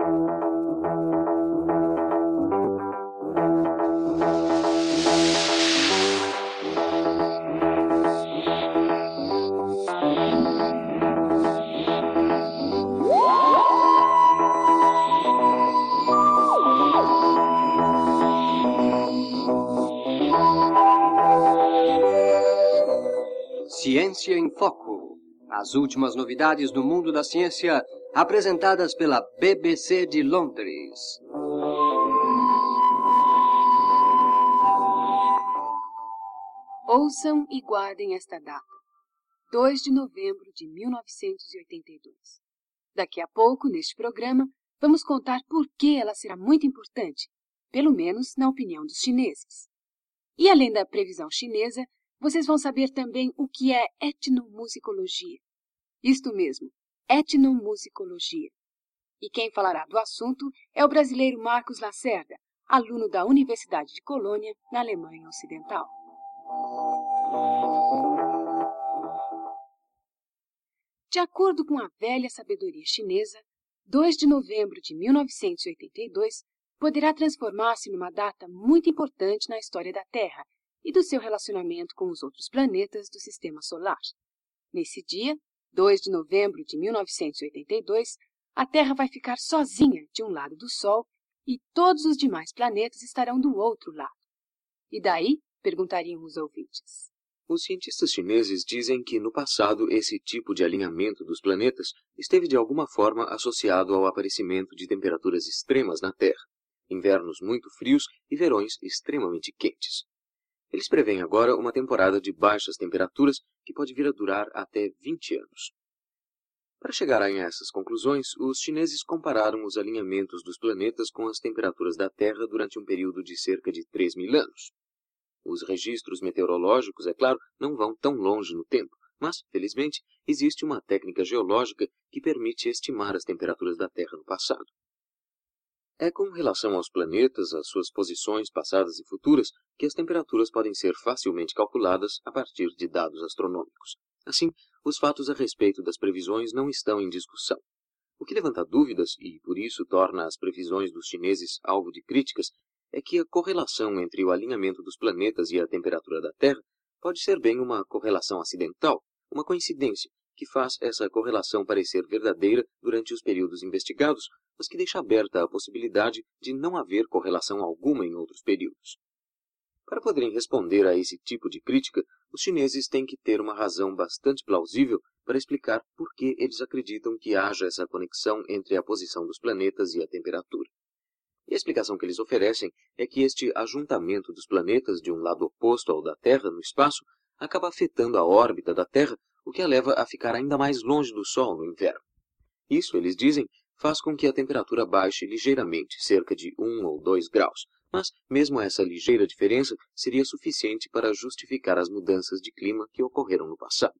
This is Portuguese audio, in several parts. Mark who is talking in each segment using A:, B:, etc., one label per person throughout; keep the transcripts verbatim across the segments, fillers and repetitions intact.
A: Ciência em Foco. As últimas novidades do mundo da ciência, apresentadas pela B B C de Londres.
B: Ouçam e guardem esta data, dois de novembro de mil novecentos e oitenta e dois. Daqui a pouco, neste programa, vamos contar por que ela será muito importante, pelo menos na opinião dos chineses. E além da previsão chinesa, vocês vão saber também o que é etnomusicologia. Isto mesmo, etnomusicologia. E quem falará do assunto é o brasileiro Marcos Lacerda, aluno da Universidade de Colônia, na Alemanha Ocidental. De acordo com a velha sabedoria chinesa, dois de novembro de mil novecentos e oitenta e dois poderá transformar-se numa data muito importante na história da Terra e do seu relacionamento com os outros planetas do Sistema Solar. Nesse dia, dois de novembro de mil novecentos e oitenta e dois, a Terra vai ficar sozinha de um lado do Sol e todos os demais planetas estarão do outro lado. E daí? Perguntariam os ouvintes.
C: Os cientistas chineses dizem que no passado esse tipo de alinhamento dos planetas esteve de alguma forma associado ao aparecimento de temperaturas extremas na Terra, invernos muito frios e verões extremamente quentes. Eles preveem agora uma temporada de baixas temperaturas que pode vir a durar até vinte anos. Para chegarem a essas conclusões, os chineses compararam os alinhamentos dos planetas com as temperaturas da Terra durante um período de cerca de três mil anos. Os registros meteorológicos, é claro, não vão tão longe no tempo, mas, felizmente, existe uma técnica geológica que permite estimar as temperaturas da Terra no passado. É com relação aos planetas, às suas posições passadas e futuras, que as temperaturas podem ser facilmente calculadas a partir de dados astronômicos. Assim, os fatos a respeito das previsões não estão em discussão. O que levanta dúvidas, e por isso torna as previsões dos chineses alvo de críticas, é que a correlação entre o alinhamento dos planetas e a temperatura da Terra pode ser bem uma correlação acidental, uma coincidência, que faz essa correlação parecer verdadeira durante os períodos investigados, mas que deixa aberta a possibilidade de não haver correlação alguma em outros períodos. Para poderem responder a esse tipo de crítica, os chineses têm que ter uma razão bastante plausível para explicar por que eles acreditam que haja essa conexão entre a posição dos planetas e a temperatura. E a explicação que eles oferecem é que este ajuntamento dos planetas de um lado oposto ao da Terra no espaço acaba afetando a órbita da Terra, o que a leva a ficar ainda mais longe do Sol no inverno. Isso, eles dizem, faz com que a temperatura baixe ligeiramente, cerca de um ou dois graus, mas mesmo essa ligeira diferença seria suficiente para justificar as mudanças de clima que ocorreram no passado.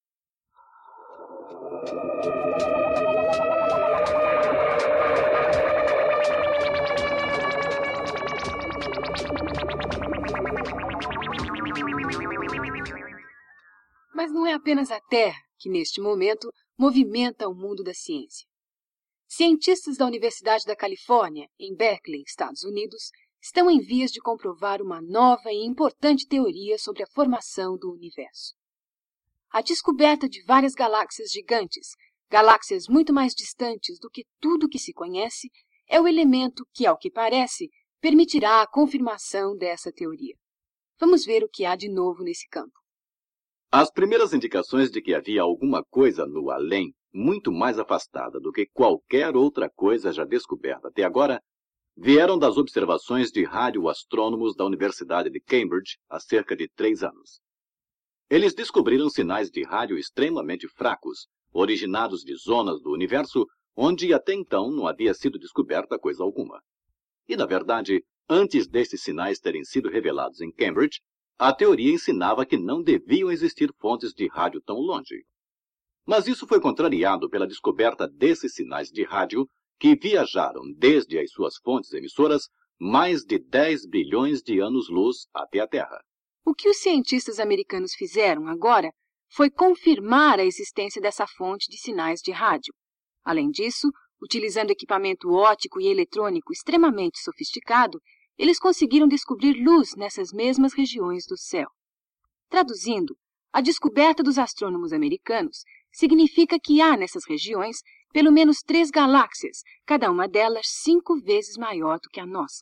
B: Mas não é apenas a Terra que, neste momento, movimenta o mundo da ciência. Cientistas da Universidade da Califórnia, em Berkeley, Estados Unidos, estão em vias de comprovar uma nova e importante teoria sobre a formação do universo. A descoberta de várias galáxias gigantes, galáxias muito mais distantes do que tudo que se conhece, é o elemento que, ao que parece, permitirá a confirmação dessa teoria. Vamos ver o que há de novo nesse campo.
D: As primeiras indicações de que havia alguma coisa no além, muito mais afastada do que qualquer outra coisa já descoberta até agora, vieram das observações de radioastrônomos da Universidade de Cambridge há cerca de três anos. Eles descobriram sinais de rádio extremamente fracos, originados de zonas do universo onde até então não havia sido descoberta coisa alguma. E, na verdade, antes desses sinais terem sido revelados em Cambridge, a teoria ensinava que não deviam existir fontes de rádio tão longe. Mas isso foi contrariado pela descoberta desses sinais de rádio que viajaram desde as suas fontes emissoras mais de dez bilhões de anos-luz até a Terra.
B: O que os cientistas americanos fizeram agora foi confirmar a existência dessa fonte de sinais de rádio. Além disso, Utilizando equipamento óptico e eletrônico extremamente sofisticado, eles conseguiram descobrir luz nessas mesmas regiões do céu. Traduzindo, a descoberta dos astrônomos americanos significa que há nessas regiões pelo menos três galáxias, cada uma delas cinco vezes maior do que a nossa.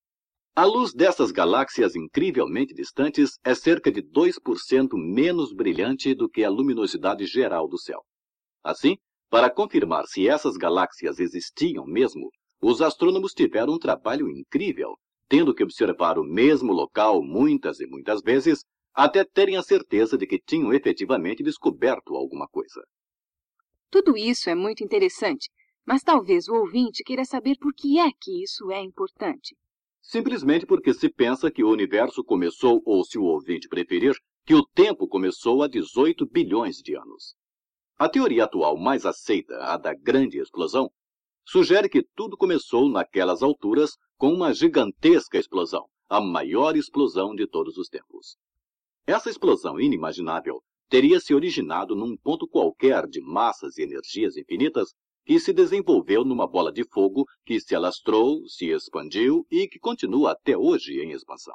D: A luz dessas galáxias incrivelmente distantes é cerca de dois por cento menos brilhante do que a luminosidade geral do céu. Assim, para confirmar se essas galáxias existiam mesmo, os astrônomos tiveram um trabalho incrível, tendo que observar o mesmo local muitas e muitas vezes, até terem a certeza de que tinham efetivamente descoberto alguma coisa.
B: Tudo isso é muito interessante, mas talvez o ouvinte queira saber por que é que isso é importante.
D: Simplesmente porque se pensa que o universo começou, ou se o ouvinte preferir, que o tempo começou há dezoito bilhões de anos. A teoria atual mais aceita, a da grande explosão, sugere que tudo começou naquelas alturas com uma gigantesca explosão, a maior explosão de todos os tempos. Essa explosão inimaginável teria se originado num ponto qualquer de massas e energias infinitas que se desenvolveu numa bola de fogo que se alastrou, se expandiu e que continua até hoje em expansão.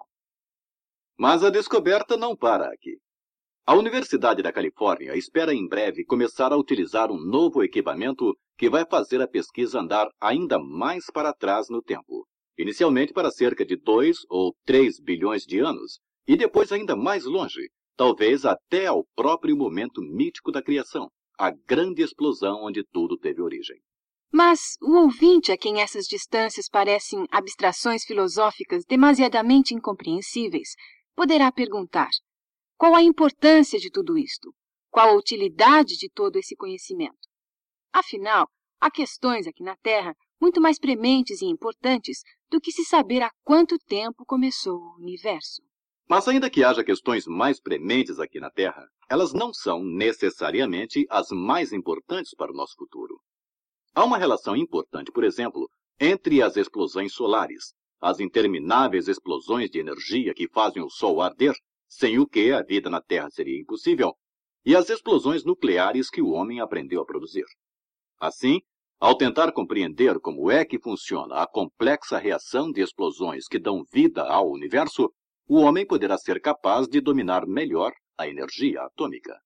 D: Mas a descoberta não para aqui. A Universidade da Califórnia espera em breve começar a utilizar um novo equipamento que vai fazer a pesquisa andar ainda mais para trás no tempo, inicialmente para cerca de dois ou três bilhões de anos, e depois ainda mais longe, talvez até ao próprio momento mítico da criação, a grande explosão onde tudo teve origem.
B: Mas o ouvinte a quem essas distâncias parecem abstrações filosóficas demasiadamente incompreensíveis poderá perguntar: qual a importância de tudo isto? Qual a utilidade de todo esse conhecimento? Afinal, há questões aqui na Terra muito mais prementes e importantes do que se saber há quanto tempo começou o universo.
D: Mas ainda que haja questões mais prementes aqui na Terra, elas não são necessariamente as mais importantes para o nosso futuro. Há uma relação importante, por exemplo, entre as explosões solares, as intermináveis explosões de energia que fazem o Sol arder, sem o que a vida na Terra seria impossível, e as explosões nucleares que o homem aprendeu a produzir. Assim, ao tentar compreender como é que funciona a complexa reação de explosões que dão vida ao universo, o homem poderá ser capaz de dominar melhor a energia atômica.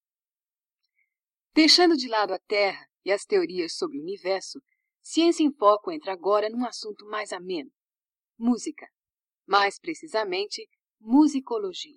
B: Deixando de lado a Terra e as teorias sobre o universo, Ciência em Foco entra agora num assunto mais ameno: música. Mais precisamente, musicologia.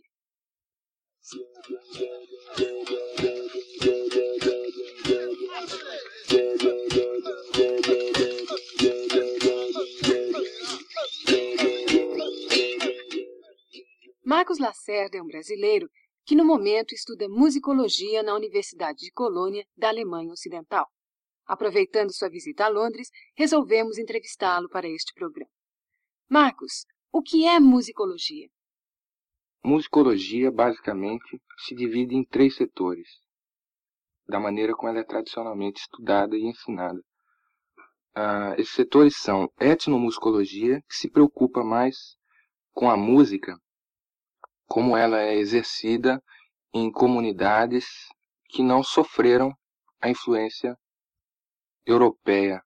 B: Marcos Lacerda é um brasileiro que no momento estuda musicologia na Universidade de Colônia, da Alemanha Ocidental. Aproveitando sua visita a Londres, resolvemos entrevistá-lo para este programa. Marcos, o que é musicologia?
E: Musicologia, basicamente, se divide em três setores, da maneira como ela é tradicionalmente estudada e ensinada. Ah, esses setores são etnomusicologia, que se preocupa mais com a música, como ela é exercida em comunidades que não sofreram a influência europeia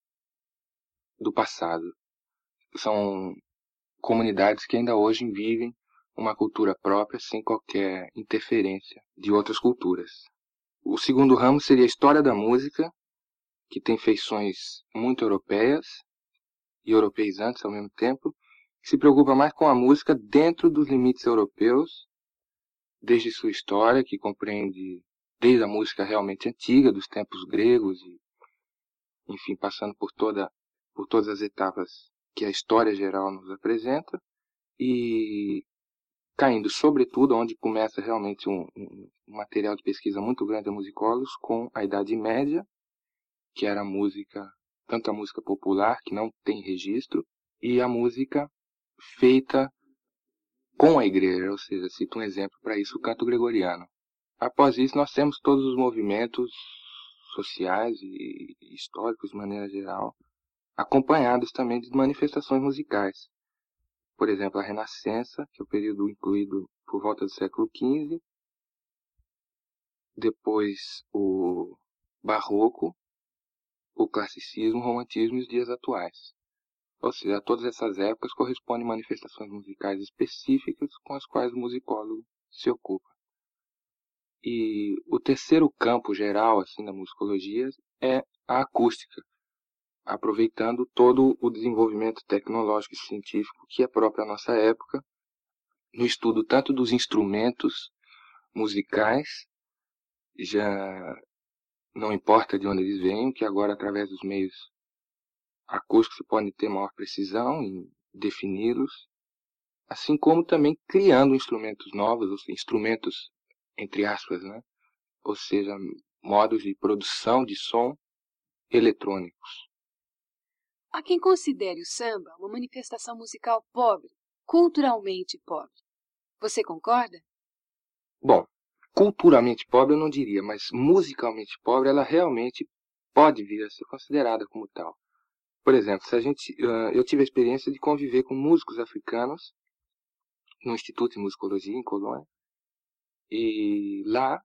E: do passado. São comunidades que ainda hoje vivem uma cultura própria sem qualquer interferência de outras culturas. O segundo ramo seria a história da música, que tem feições muito europeias e europeizantes ao mesmo tempo, que se preocupa mais com a música dentro dos limites europeus, desde sua história, que compreende desde a música realmente antiga, dos tempos gregos, e, enfim, passando por, toda, por todas as etapas que a história geral nos apresenta, e caindo sobretudo onde começa realmente um, um, um material de pesquisa muito grande de musicólogos, com a Idade Média, que era a música, tanto a música popular, que não tem registro, e a música feita com a igreja, ou seja, cito um exemplo para isso, o canto gregoriano. Após isso, nós temos todos os movimentos sociais e históricos, de maneira geral, acompanhados também de manifestações musicais. Por exemplo, a Renascença, que é o período incluído por volta do século quinze, depois o Barroco, o classicismo, o romantismo e os dias atuais. Ou seja, a todas essas épocas correspondem manifestações musicais específicas com as quais o musicólogo se ocupa. E o terceiro campo geral assim da musicologia é a acústica, aproveitando todo o desenvolvimento tecnológico e científico que é próprio à nossa época, no estudo tanto dos instrumentos musicais, já não importa de onde eles venham, que agora através dos meios acústicos se pode ter maior precisão em defini-los, assim como também criando instrumentos novos, os instrumentos entre aspas, né? Ou seja, modos de produção de som eletrônicos.
B: Há quem considere o samba uma manifestação musical pobre, culturalmente pobre. Você concorda?
E: Bom, culturalmente pobre eu não diria, mas musicalmente pobre ela realmente pode vir a ser considerada como tal. Por exemplo, se a gente, eu tive a experiência de conviver com músicos africanos no Instituto de Musicologia em Colônia, e lá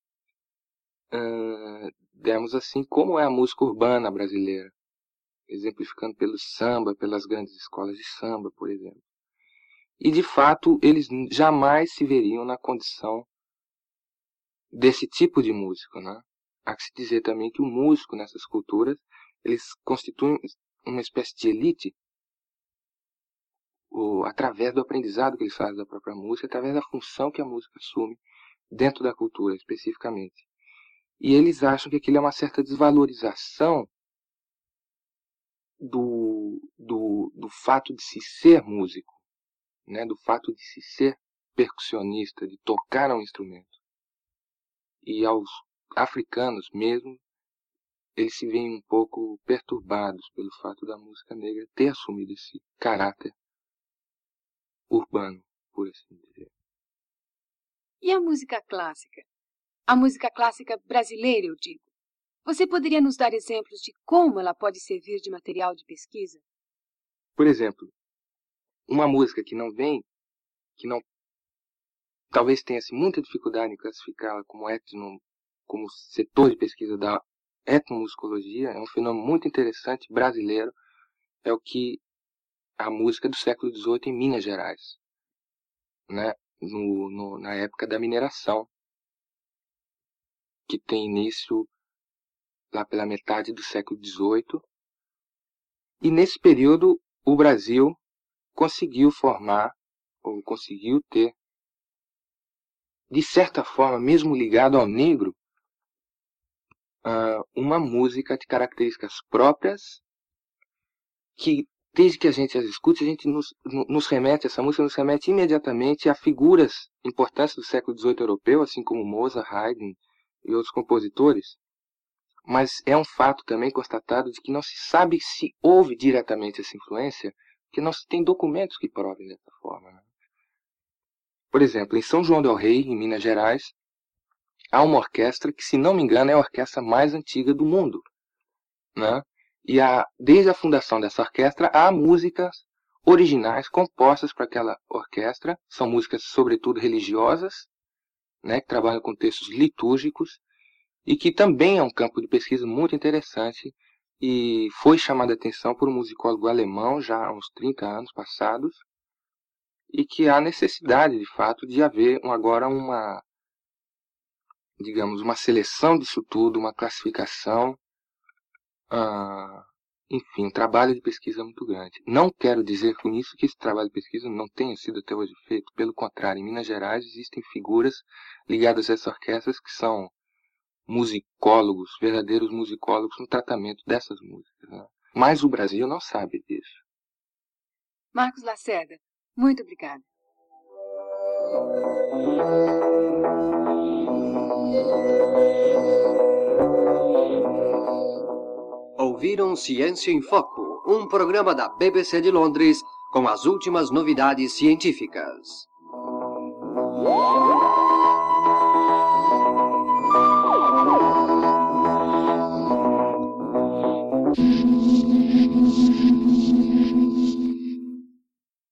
E: uh, demos assim como é a música urbana brasileira, exemplificando pelo samba, pelas grandes escolas de samba, por exemplo. E de fato eles jamais se veriam na condição desse tipo de músico, né? Há que se dizer também que o músico nessas culturas, eles constituem uma espécie de elite, ou, através do aprendizado que eles fazem da própria música, através da função que a música assume dentro da cultura, especificamente. E eles acham que aquilo é uma certa desvalorização do, do, do fato de se ser músico, né? Do fato de se ser percussionista, de tocar um instrumento. E aos africanos mesmo, eles se veem um pouco perturbados pelo fato da música negra ter assumido esse caráter urbano, por assim dizer.
B: E a música clássica? A música clássica brasileira, eu digo. Você poderia nos dar exemplos de como ela pode servir de material de pesquisa?
E: Por exemplo, uma música que não vem, que não, talvez tenha muita dificuldade em classificá-la como etno, como setor de pesquisa da etnomusicologia, é um fenômeno muito interessante brasileiro, é o que a música do século dezoito em Minas Gerais, né? no, no, na época da mineração, que tem início lá pela metade do século dezoito. E nesse período o Brasil conseguiu formar, ou conseguiu ter, de certa forma, mesmo ligado ao negro, uma música de características próprias, que desde que a gente as escute, a gente nos, nos remete, essa música nos remete imediatamente a figuras importantes do século dezoito europeu, assim como Mozart, Haydn e outros compositores. Mas é um fato também constatado de que não se sabe se houve diretamente essa influência, porque não se tem documentos que provem dessa forma, né? Por exemplo, em São João del Rei, em Minas Gerais, há uma orquestra que, se não me engano, é a orquestra mais antiga do mundo, né? E há, desde a fundação dessa orquestra, há músicas originais compostas para aquela orquestra. São músicas, sobretudo, religiosas, né, que trabalham com textos litúrgicos, e que também é um campo de pesquisa muito interessante, e foi chamada a atenção por um musicólogo alemão já há uns trinta anos passados, e que há necessidade, de fato, de haver agora uma, digamos, uma seleção disso tudo, uma classificação, ah, enfim, um trabalho de pesquisa muito grande. Não quero dizer com isso que esse trabalho de pesquisa não tenha sido até hoje feito, pelo contrário, em Minas Gerais existem figuras ligadas a essas orquestras que são musicólogos, verdadeiros musicólogos no tratamento dessas músicas, né? Mas o Brasil não sabe disso.
B: Marcos Lacerda, muito obrigada.
A: Ouviram Ciência em Foco, um programa da B B C de Londres com as últimas novidades científicas.